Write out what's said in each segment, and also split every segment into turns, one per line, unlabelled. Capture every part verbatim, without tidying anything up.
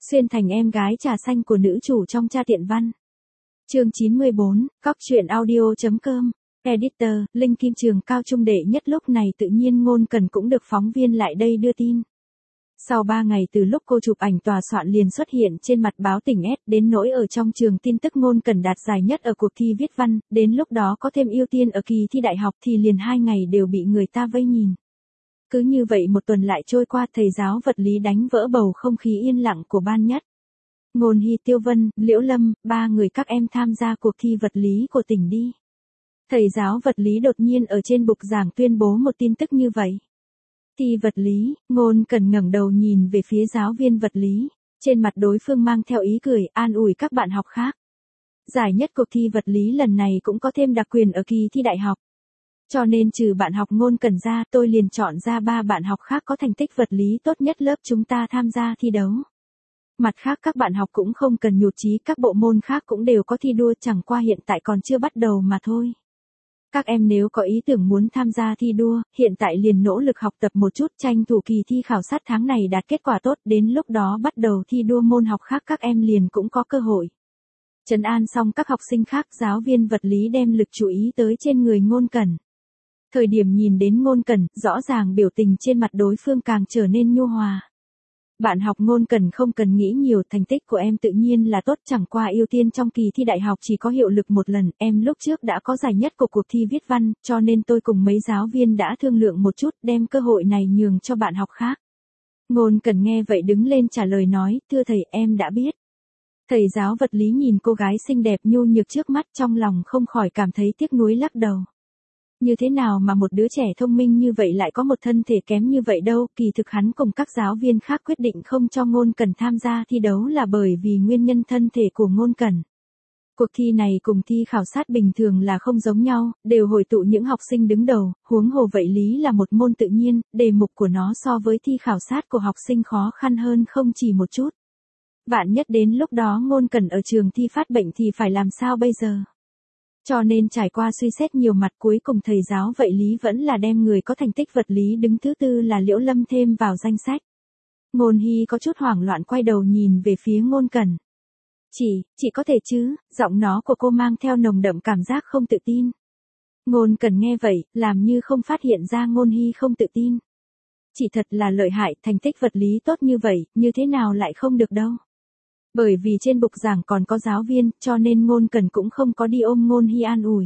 Xuyên thành em gái trà xanh của nữ chủ trong Cha Tiện Văn. Chương chín mươi bốn, Cóc truyện audio.com. Editor, Linh Kim Trường cao trung đệ nhất lúc này tự nhiên Ngôn Cần cũng được phóng viên lại đây đưa tin. Sau ba ngày từ lúc cô chụp ảnh tòa soạn liền xuất hiện trên mặt báo tỉnh S, đến nỗi ở trong trường tin tức Ngôn Cần đạt giải nhất ở cuộc thi viết văn, đến lúc đó có thêm ưu tiên ở kỳ thi đại học thì liền hai ngày đều bị người ta vây nhìn. Cứ như vậy một tuần lại trôi qua, thầy giáo vật lý đánh vỡ bầu không khí yên lặng của ban nhất. Ngôn Hy, Tiêu Vân, Liễu Lâm, ba người các em tham gia cuộc thi vật lý của tỉnh đi. Thầy giáo vật lý đột nhiên ở trên bục giảng tuyên bố một tin tức như vậy. Thi vật lý, Ngôn Cần ngẩng đầu nhìn về phía giáo viên vật lý, trên mặt đối phương mang theo ý cười, an ủi các bạn học khác. Giải nhất cuộc thi vật lý lần này cũng có thêm đặc quyền ở kỳ thi đại học. Cho nên trừ bạn học Ngôn Cần ra, tôi liền chọn ra ba bạn học khác có thành tích vật lý tốt nhất lớp chúng ta tham gia thi đấu. Mặt khác các bạn học cũng không cần nhụt chí, các bộ môn khác cũng đều có thi đua, chẳng qua hiện tại còn chưa bắt đầu mà thôi. Các em nếu có ý tưởng muốn tham gia thi đua, hiện tại liền nỗ lực học tập một chút, tranh thủ kỳ thi khảo sát tháng này đạt kết quả tốt, đến lúc đó bắt đầu thi đua môn học khác các em liền cũng có cơ hội. Trấn an xong các học sinh khác, giáo viên vật lý đem lực chú ý tới trên người Ngôn Cần. Thời điểm nhìn đến Ngôn Cần, rõ ràng biểu tình trên mặt đối phương càng trở nên nhu hòa. Bạn học Ngôn Cần không cần nghĩ nhiều, thành tích của em tự nhiên là tốt, chẳng qua ưu tiên trong kỳ thi đại học chỉ có hiệu lực một lần, em lúc trước đã có giải nhất của cuộc thi viết văn, cho nên tôi cùng mấy giáo viên đã thương lượng một chút, đem cơ hội này nhường cho bạn học khác. Ngôn Cần nghe vậy đứng lên trả lời nói, thưa thầy, em đã biết. Thầy giáo vật lý nhìn cô gái xinh đẹp nhu nhược trước mắt, trong lòng không khỏi cảm thấy tiếc nuối, lắc đầu. Như thế nào mà một đứa trẻ thông minh như vậy lại có một thân thể kém như vậy đâu, kỳ thực hắn cùng các giáo viên khác quyết định không cho Ngôn Cần tham gia thi đấu là bởi vì nguyên nhân thân thể của Ngôn Cần. Cuộc thi này cùng thi khảo sát bình thường là không giống nhau, đều hội tụ những học sinh đứng đầu, huống hồ vậy lý là một môn tự nhiên, đề mục của nó so với thi khảo sát của học sinh khó khăn hơn không chỉ một chút. Vạn nhất đến lúc đó Ngôn Cần ở trường thi phát bệnh thì phải làm sao bây giờ? Cho nên trải qua suy xét nhiều mặt, cuối cùng thầy giáo vậy lý vẫn là đem người có thành tích vật lý đứng thứ tư là Liễu Lâm thêm vào danh sách. Ngôn Hy có chút hoảng loạn quay đầu nhìn về phía Ngôn Cần. Chị, chị có thể chứ, giọng nó của cô mang theo nồng đậm cảm giác không tự tin. Ngôn Cần nghe vậy, làm như không phát hiện ra Ngôn Hy không tự tin. Chị thật là lợi hại, thành tích vật lý tốt như vậy, như thế nào lại không được đâu. Bởi vì trên bục giảng còn có giáo viên, cho nên Ngôn Cần cũng không có đi ôm Ngôn Hy an ủi.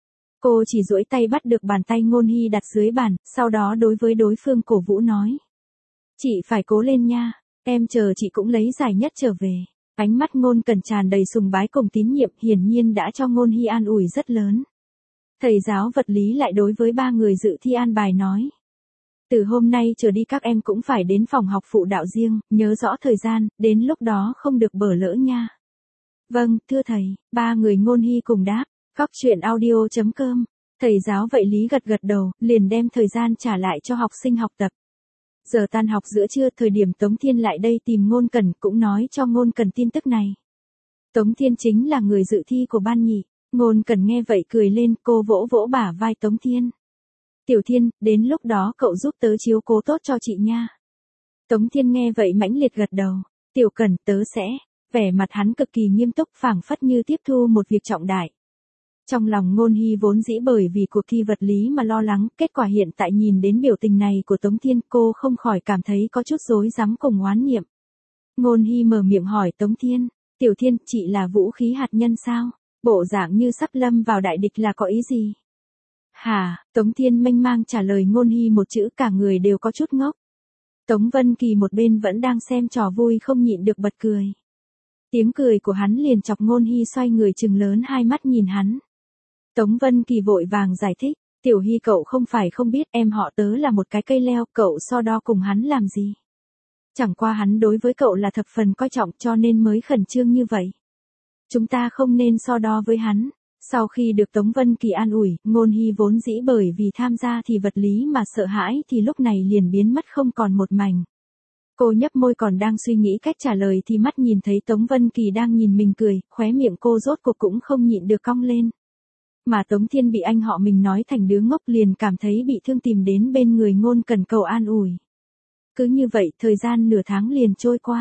Cô chỉ duỗi tay bắt được bàn tay Ngôn Hy đặt dưới bàn, sau đó đối với đối phương cổ vũ nói. Chị phải cố lên nha, em chờ chị cũng lấy giải nhất trở về. Ánh mắt Ngôn Cần tràn đầy sùng bái cùng tín nhiệm, hiển nhiên đã cho Ngôn Hy an ủi rất lớn. Thầy giáo vật lý lại đối với ba người dự thi an bài nói. Từ hôm nay trở đi các em cũng phải đến phòng học phụ đạo riêng, nhớ rõ thời gian, đến lúc đó không được bỏ lỡ nha. Vâng, thưa thầy, ba người Ngôn Hy cùng đáp, Cóc truyện audio.com. Thầy giáo vậy lý gật gật đầu, liền đem thời gian trả lại cho học sinh học tập. Giờ tan học giữa trưa, thời điểm Tống Thiên lại đây tìm Ngôn Cần, cũng nói cho Ngôn Cần tin tức này. Tống Thiên chính là người dự thi của ban nhị. Ngôn Cần nghe vậy cười lên, cô vỗ vỗ bả vai Tống Thiên. Tiểu Thiên, đến lúc đó cậu giúp tớ chiếu cố tốt cho chị nha. Tống Thiên nghe vậy mãnh liệt gật đầu. Tiểu Cần, tớ sẽ. Vẻ mặt hắn cực kỳ nghiêm túc, phảng phất như tiếp thu một việc trọng đại. Trong lòng Ngôn Hy vốn dĩ bởi vì cuộc thi vật lý mà lo lắng, kết quả hiện tại nhìn đến biểu tình này của Tống Thiên, cô không khỏi cảm thấy có chút rối rắm cùng oán niệm. Ngôn Hy mở miệng hỏi Tống Thiên, Tiểu Thiên, chị là vũ khí hạt nhân sao? Bộ dạng như sắp lâm vào đại địch là có ý gì? Hả, Tống Thiên mênh mang trả lời Ngôn Hy một chữ, cả người đều có chút ngốc. Tống Vân Kỳ một bên vẫn đang xem trò vui không nhịn được bật cười. Tiếng cười của hắn liền chọc Ngôn Hy xoay người trừng lớn hai mắt nhìn hắn. Tống Vân Kỳ vội vàng giải thích, Tiểu Hy cậu không phải không biết em họ tớ là một cái cây leo, cậu so đo cùng hắn làm gì. Chẳng qua hắn đối với cậu là thập phần coi trọng cho nên mới khẩn trương như vậy. Chúng ta không nên so đo với hắn. Sau khi được Tống Vân Kỳ an ủi, Ngôn Hy vốn dĩ bởi vì tham gia thi vật lý mà sợ hãi thì lúc này liền biến mất không còn một mảnh. Cô nhấp môi còn đang suy nghĩ cách trả lời thì mắt nhìn thấy Tống Vân Kỳ đang nhìn mình cười, khóe miệng cô rốt cuộc cũng không nhịn được cong lên. Mà Tống Thiên bị anh họ mình nói thành đứa ngốc liền cảm thấy bị thương, tìm đến bên người Ngôn Cần cầu an ủi. Cứ như vậy thời gian nửa tháng liền trôi qua.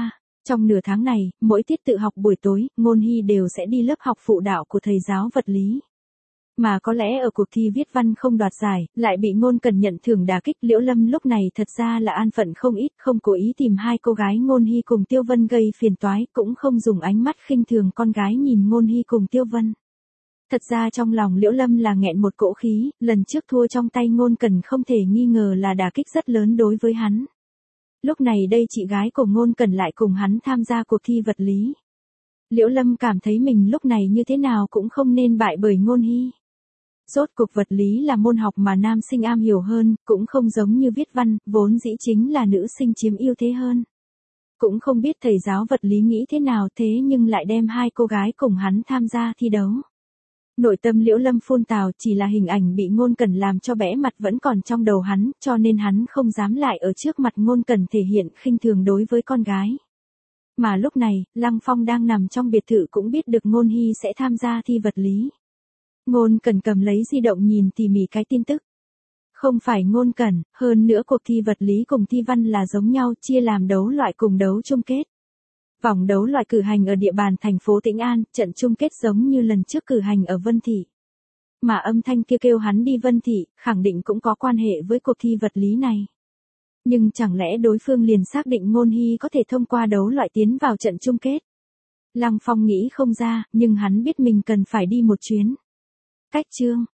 Trong nửa tháng này, mỗi tiết tự học buổi tối, Ngôn Hy đều sẽ đi lớp học phụ đạo của thầy giáo vật lý. Mà có lẽ ở cuộc thi viết văn không đoạt giải, lại bị Ngôn Cần nhận thưởng đả kích. Liễu Lâm lúc này thật ra là an phận không ít, không cố ý tìm hai cô gái Ngôn Hy cùng Tiêu Vân gây phiền toái, cũng không dùng ánh mắt khinh thường con gái nhìn Ngôn Hy cùng Tiêu Vân. Thật ra trong lòng Liễu Lâm là nghẹn một cỗ khí, lần trước thua trong tay Ngôn Cần không thể nghi ngờ là đả kích rất lớn đối với hắn. Lúc này đây chị gái của Ngôn Cần lại cùng hắn tham gia cuộc thi vật lý. Liễu Lâm cảm thấy mình lúc này như thế nào cũng không nên bại bởi Ngôn Hy. Rốt cuộc vật lý là môn học mà nam sinh am hiểu hơn, cũng không giống như viết văn, vốn dĩ chính là nữ sinh chiếm ưu thế hơn. Cũng không biết thầy giáo vật lý nghĩ thế nào thế nhưng lại đem hai cô gái cùng hắn tham gia thi đấu. Nội tâm Liễu Lâm phun tào, chỉ là hình ảnh bị Ngôn Cần làm cho bẽ mặt vẫn còn trong đầu hắn, cho nên hắn không dám lại ở trước mặt Ngôn Cần thể hiện khinh thường đối với con gái. Mà lúc này, Lăng Phong đang nằm trong biệt thự cũng biết được Ngôn Hy sẽ tham gia thi vật lý. Ngôn Cần cầm lấy di động nhìn tỉ mỉ cái tin tức. Không phải Ngôn Cần, hơn nữa cuộc thi vật lý cùng thi văn là giống nhau, chia làm đấu loại cùng đấu chung kết. Vòng đấu loại cử hành ở địa bàn thành phố Tĩnh An, trận chung kết giống như lần trước cử hành ở Vân Thị. Mà âm thanh kia kêu hắn đi Vân Thị, khẳng định cũng có quan hệ với cuộc thi vật lý này. Nhưng chẳng lẽ đối phương liền xác định Ngôn Hy có thể thông qua đấu loại tiến vào trận chung kết? Lăng Phong nghĩ không ra, nhưng hắn biết mình cần phải đi một chuyến. Cách chương